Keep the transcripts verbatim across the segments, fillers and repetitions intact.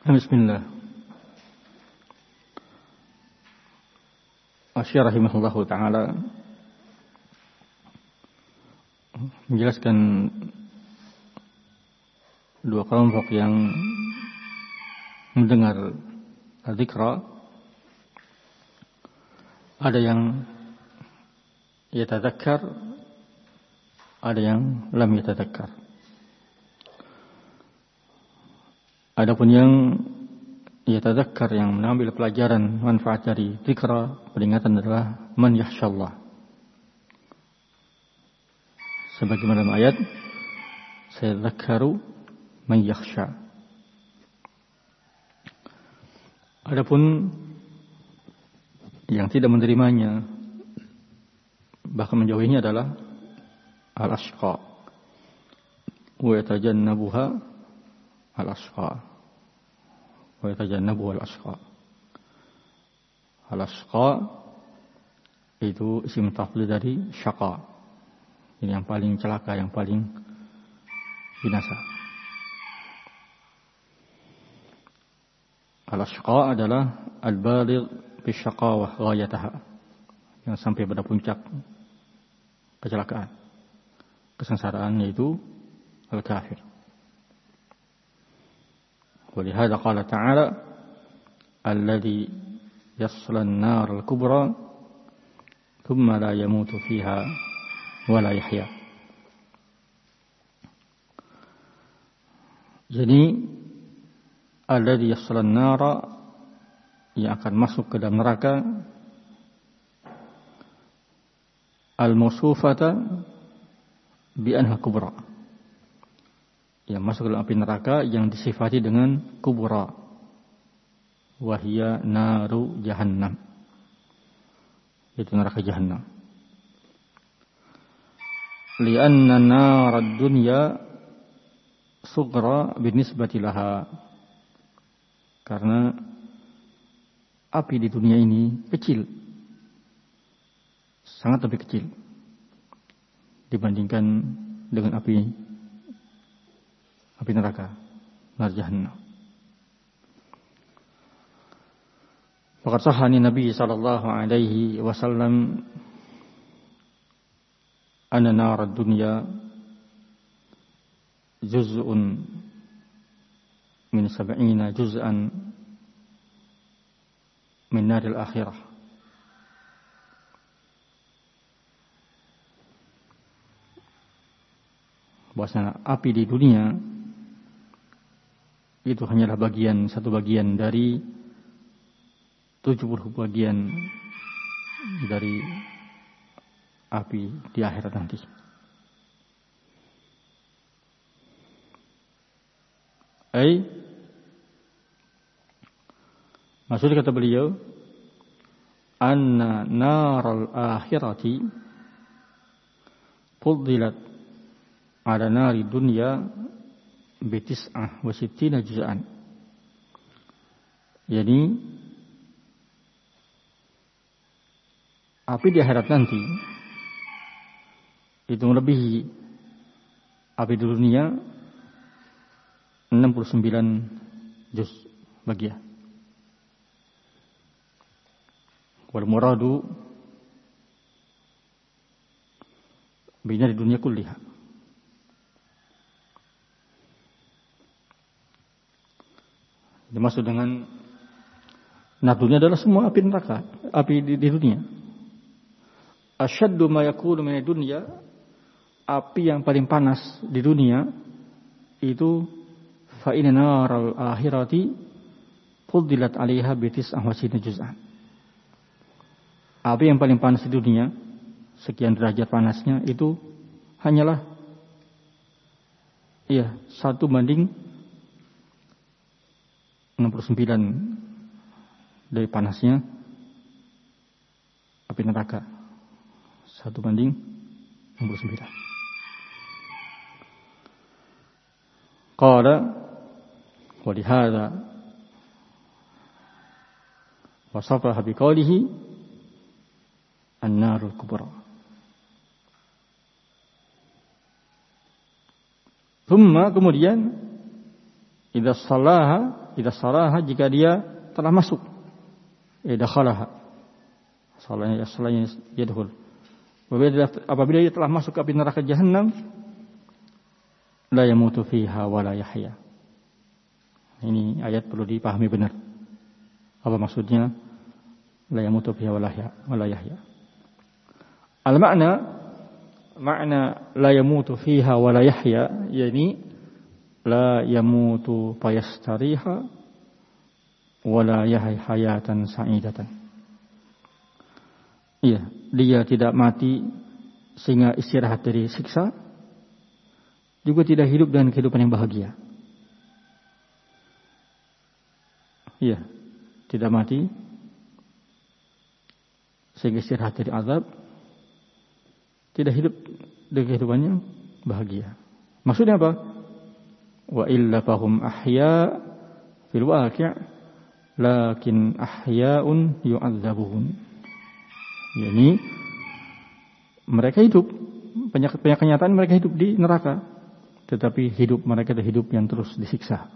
Bismillah. Asy-Syaikh rahimahullahu taala menjelaskan dua kelompok yang mendengar dzikra. Ada yang yatadzakkar, ada yang lam yatadzakkar. Adapun yang yatadzakkar, yang mengambil pelajaran manfaat dari dzikra, peringatan, adalah man yakhsyallah. Sebagaimana dalam ayat, sayadzakkaru man yakhsha. Adapun yang tidak menerimanya, bahkan menjauhinya, adalah al-ashqa. Wa yatajannabuha al-ashqa. Wa yatajannabuha al-ashqa. Al-ashqa itu isim tafdhil dari syaqa. Ini yang paling celaka, yang paling binasa. Al-ashqa adalah al-baligh bisyaqawah ghayataha, yang sampai pada puncak kecelakaan, kesengsaraan, yaitu al-kafir. Walihada qala ta'ala alladhi yasla an-nar al-kubra thumma la yamutu fiha wa la yahya. Jadi alladhi yasla an-nar, yang akan masuk ke dalam neraka, al-mausufata bi anha kubra, yang masuk ke dalam api neraka yang disifati dengan kubra, wahia naru jahannam, itu neraka jahannam. Lianna narad dunya sughra binisbati laha, karena api di dunia ini kecil, sangat lebih kecil dibandingkan dengan api api neraka, nar jahannam. Faqad sahha Nabi sallallahu alaihi wasallam anna nar ad-dunya juz'un min sab'ina juz'an min naril akhirah. Bahwasanya api di dunia itu hanyalah bagian, satu bagian dari tujuh puluh bagian dari api di akhirat nanti. Ai, maksudnya kata beliau, anna naral akhirati fuddilat ala nari dunya bitis'ah wa sittina juz'an. Jadi api di akhirat nanti itu melebihi api di dunia enam puluh sembilan juz bagian. Wal muradu bina di dunia kulliha. Dimaksud dengan nar dunia adalah semua api neraka, api di, di dunia. Asyaddu ma yakunu min dunya, api yang paling panas di dunia itu fa inna naral akhirati fuddilat 'alaiha bi tis'ah wa sittina juz'an. Api yang paling panas di dunia, sekian derajat panasnya, itu hanyalah iya satu banding enam puluh sembilan dari panasnya api neraka. Satu banding enam puluh sembilan. Qala wa lihadza wasafaha biqaulihi an-narul kubra. Thumma, kemudian Idza salaha, idza salaha jika dia telah masuk. Idza khalaha. Salahnya salahnya yadkhul. Apabila dia telah masuk ke api neraka Jahannam, la yamutu fiha wa la yahya. Ini ayat perlu dipahami benar. Apa maksudnya? La yamutu fiha wa la yahya. Al-makna makna la yamutu fiha wa la yahya, yakni la yamutu fayastariha wa la yahya hayatan sa'idatan. Iya, dia tidak mati sehingga istirahat dari siksa, juga tidak hidup dengan kehidupan yang bahagia. Iya, tidak mati sehingga istirahat dari azab, tidak hidup dengan kehidupannya bahagia. Maksudnya apa? Wa illa fahum ahya fil waqi' lakin ahya'un yu'adzabun. Yani mereka hidup, banyak banyak kenyataan mereka hidup di neraka, tetapi hidup mereka adalah hidup yang terus disiksa.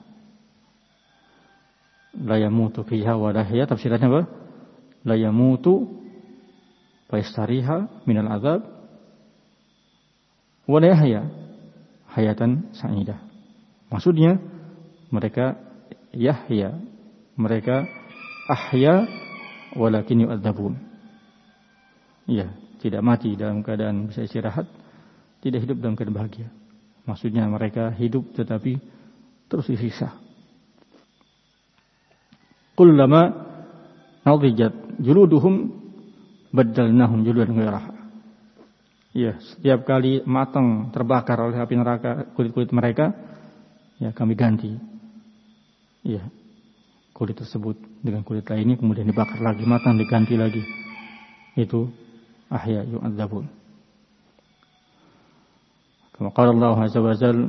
La yamutu fiha wa la yahya, tafsirannya apa? La yamutu fa yastariha minal azab wa la yahya hayatan sa'idah. Maksudnya mereka yahya, mereka ahya walakin yu'adzabun. Iya, tidak mati dalam keadaan bisa istirahat, tidak hidup dalam keadaan bahagia. Maksudnya mereka hidup tetapi terus disiksa. Kullama nadijat juluduhum baddalnahum juludan ghairaha. Iya, setiap kali matang terbakar oleh api neraka kulit-kulit mereka, ya kami ganti. Iya, kulit tersebut dengan kulit lainnya, kemudian dibakar lagi, matang diganti lagi. Itu ahya yu'adzabun. Kama qala Allah azza wa jalla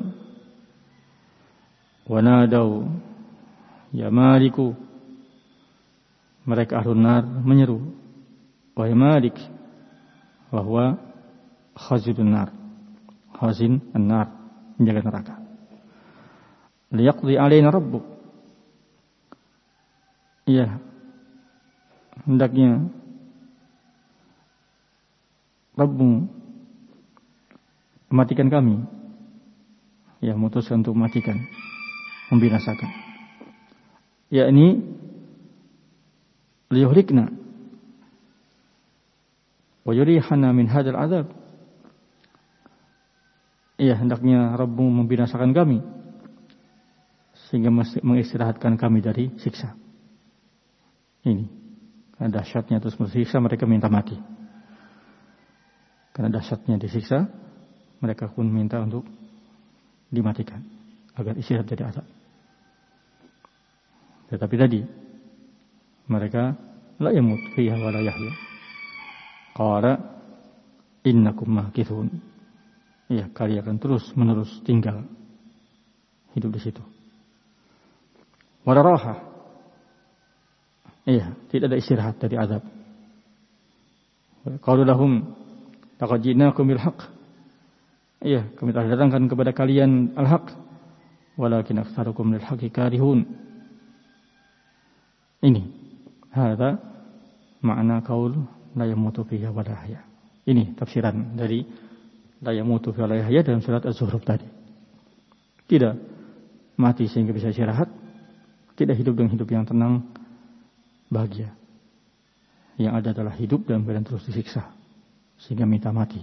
wa nadaw ya maliku, mereka ahlun nar menyeru, wahai Malik, bahwa khazinun nar, khazin an-nar, penjaga neraka, liyaqdi alaina rabbuk, iya, hendaknya Rabbmu mematikan kami, ya, memutuskan untuk mematikan, membinasakan, yakni liyuhlikna wa yurihana min hadzal azab. Iya, hendaknya Rabbmu membinasakan kami sehingga mengistirahatkan kami dari siksa ini. Karena dahsyatnya terus bersiksa, mereka minta mati. Karena dahsyatnya disiksa, mereka pun minta untuk dimatikan agar istirahat dari azab. Tetapi tadi mereka la yamut fiha wa la yahya. Qala innakum makithun. Iya, kalian akan terus menerus tinggal hidup di situ. Wala raha. Iya, tidak ada istirahat dari azab. Qalu lahum laqad ji'nakum bil haqq. Iya, kami telah datangkan kepada kalian al-haq, walakin aktsarukum lil haqqi karihun. Ini hadza makna qaul la yamutu fiha wa la yahya. Ini tafsiran dari la yamutu fiha wa la yahya dalam surat Az-Zukhruf tadi. Tidak mati sehingga bisa istirahat, tidak hidup dengan hidup yang tenang, bahagia. Yang ada adalah hidup dalam keadaan terus disiksa sehingga minta mati.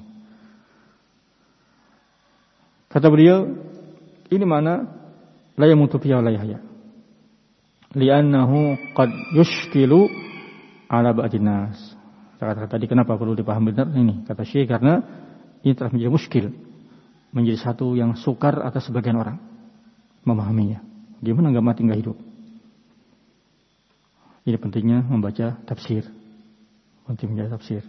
Kata beliau, ini mana la yamutu fiha wa la yahya. Li'annahu qad yushkilu ala ba'din nas. Kata tadi kenapa perlu dipahami benar ini? Kata Syekh, karena ini telah menjadi muskil, menjadi satu yang sukar atas sebagian orang memahaminya. Gimana enggak mati enggak hidup? Ini pentingnya membaca tafsir. Penting membaca tafsir.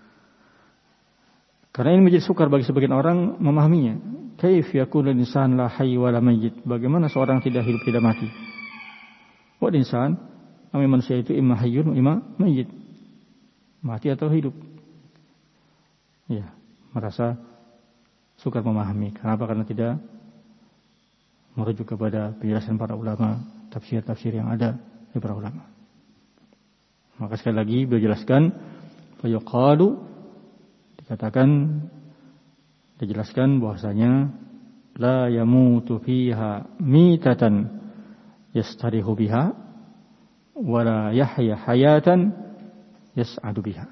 Karena ini menjadi sukar bagi sebagian orang memahaminya. Kaif yakunu insan la hayy wa la mayyit? Bagaimana seorang tidak hidup tidak mati? Wa insan, namanya manusia itu imma hayyun wa imma mayyit. Mati atau hidup. Ya, merasa sukar memahami. Kenapa? Karena tidak merujuk kepada penjelasan para ulama, tafsir-tafsir yang ada dari para ulama. Maka sekali lagi beliau jelaskan, fayuqalu, dikatakan, dijelaskan bahwasanya la yamutu fiha mitatan yastarihu biha wa la yahya hayatan yas'adu biha.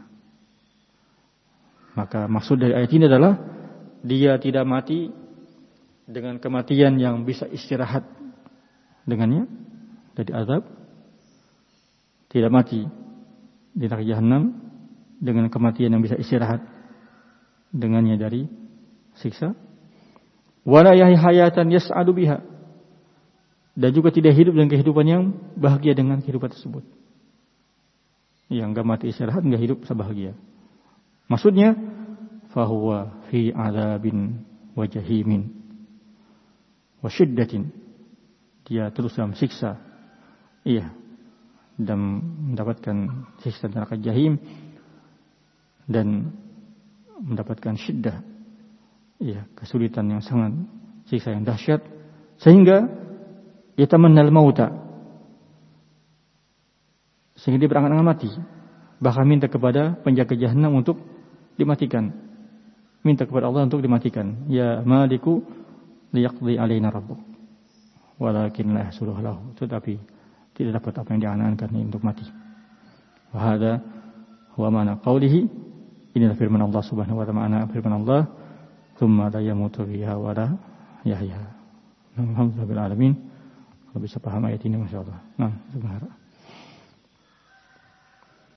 Maka maksud dari ayat ini adalah dia tidak mati dengan kematian yang bisa istirahat dengannya dari azab, tidak mati di neraka jahanam dengan kematian yang bisa istirahat dengannya dari siksa. Wala yahya hayatan yas'adu biha, dan juga tidak hidup dengan kehidupan yang bahagia dengan kehidupan tersebut. Yang enggak mati istirahat, enggak hidup sebahagia. Maksudnya fahuwa fi azabin wa jahimin wa syiddatin, dia terus dalam siksa, iya, dan mendapatkan siksa neraka jahim dan mendapatkan syiddah, iya, kesulitan yang sangat, siksa yang dahsyat, sehingga yatamannal mauta, sehingga dia berangan-angan mati, bahkan minta kepada penjaga jahanam untuk dimatikan, minta kepada Allah untuk dimatikan. Ya maliku liyaqdi alaina rabbuk walakin la yahsuluhu lahu, tetapi tidak dapat apa yang diangan-angan untuk mati. Wa hadza huwa ma'na qawlihi, inilah firman Allah Subhanahu wa ta'ala, firman Allah, tsumma la yamutu fiha wa la yahya. Alhamdulillah bil alamin. Kalau bisa paham ayat ini masyaallah. Nah, subhanallah.